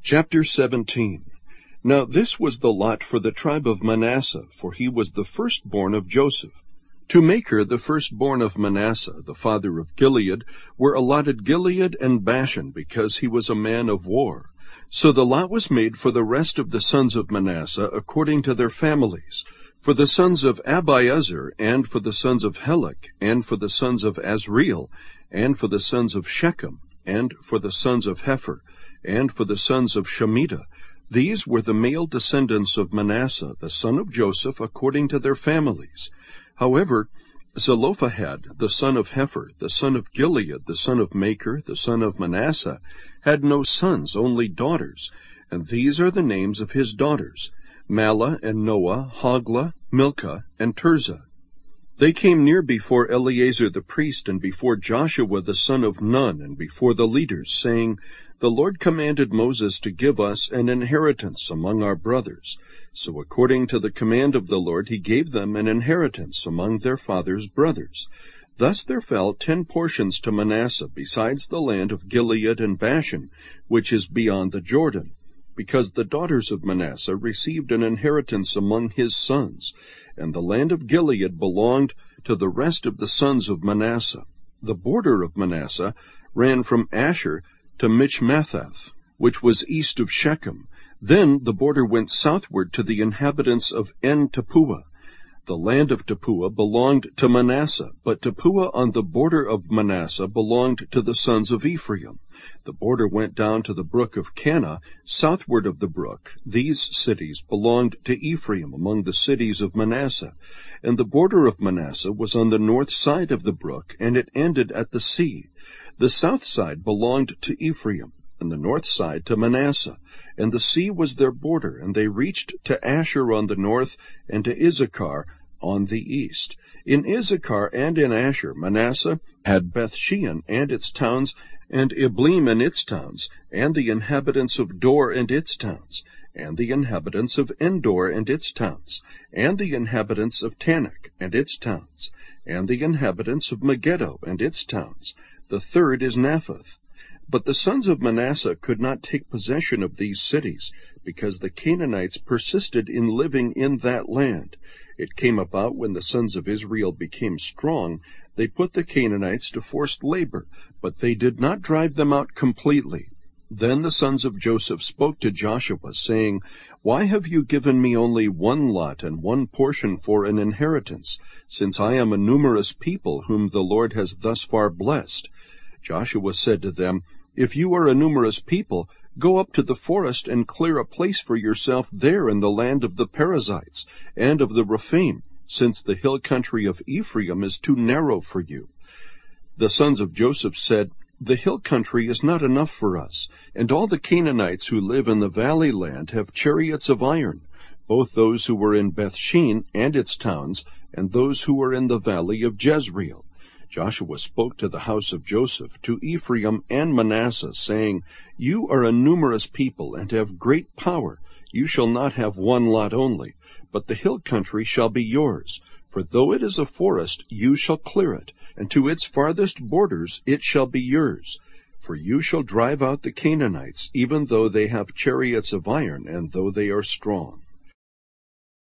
Chapter 17. Now this was the lot for the tribe of Manasseh, for he was the firstborn of Joseph. To Machir, the firstborn of Manasseh, the father of Gilead, were allotted Gilead and Bashan, because he was a man of war. So the lot was made for the rest of the sons of Manasseh according to their families, for the sons of Abiezer, and for the sons of Helek, and for the sons of Azriel, and for the sons of Shechem, and for the sons of Hepher, and for the sons of Shemida. These were the male descendants of Manasseh, the son of Joseph, according to their families. However, Zelophehad, the son of Hepher, the son of Gilead, the son of Machir, the son of Manasseh, had no sons, only daughters. And these are the names of his daughters: Mahlah and Noah, Hoglah, Milcah, and Tirzah. They came near before Eleazar the priest, and before Joshua the son of Nun, and before the leaders, saying, The Lord commanded Moses to give us an inheritance among our brothers. So according to the command of the Lord he gave them an inheritance among their father's brothers. Thus there fell 10 portions to Manasseh, besides the land of Gilead and Bashan, which is beyond the Jordan, because the daughters of Manasseh received an inheritance among his sons, and the land of Gilead belonged to the rest of the sons of Manasseh. The border of Manasseh ran from Asher to Michmethath, which was east of Shechem. Then the border went southward to the inhabitants of En-Tappuah. The land of Tappuah belonged to Manasseh, but Tappuah on the border of Manasseh belonged to the sons of Ephraim. The border went down to the brook of Kanah, southward of the brook. These cities belonged to Ephraim among the cities of Manasseh. And the border of Manasseh was on the north side of the brook, and it ended at the sea. The south side belonged to Ephraim, and the north side to Manasseh. And the sea was their border, and they reached to Asher on the north, and to Issachar on the east. In Issachar and in Asher Manasseh had Bethshean and its towns, and Ibleam and its towns, and the inhabitants of Dor and its towns, and the inhabitants of Endor and its towns, and the inhabitants of Tanakh and its towns, and the inhabitants of Megiddo and its towns. The third is Naphath. But the sons of Manasseh could not take possession of these cities, because the Canaanites persisted in living in that land. It came about when the sons of Israel became strong, they put the Canaanites to forced labor, but they did not drive them out completely. Then the sons of Joseph spoke to Joshua, saying, Why have you given me only 1 lot and 1 portion for an inheritance, since I am a numerous people whom the Lord has thus far blessed? Joshua said to them, If you are a numerous people, go up to the forest and clear a place for yourself there in the land of the Perizzites and of the Rephaim, since the hill country of Ephraim is too narrow for you. The sons of Joseph said, The hill country is not enough for us, and all the Canaanites who live in the valley land have chariots of iron, both those who were in Bethshean and its towns, and those who were in the valley of Jezreel. Joshua spoke to the house of Joseph, to Ephraim and Manasseh, saying, You are a numerous people, and have great power. You shall not have 1 lot only, but the hill country shall be yours. For though it is a forest, you shall clear it, and to its farthest borders it shall be yours. For you shall drive out the Canaanites, even though they have chariots of iron, and though they are strong.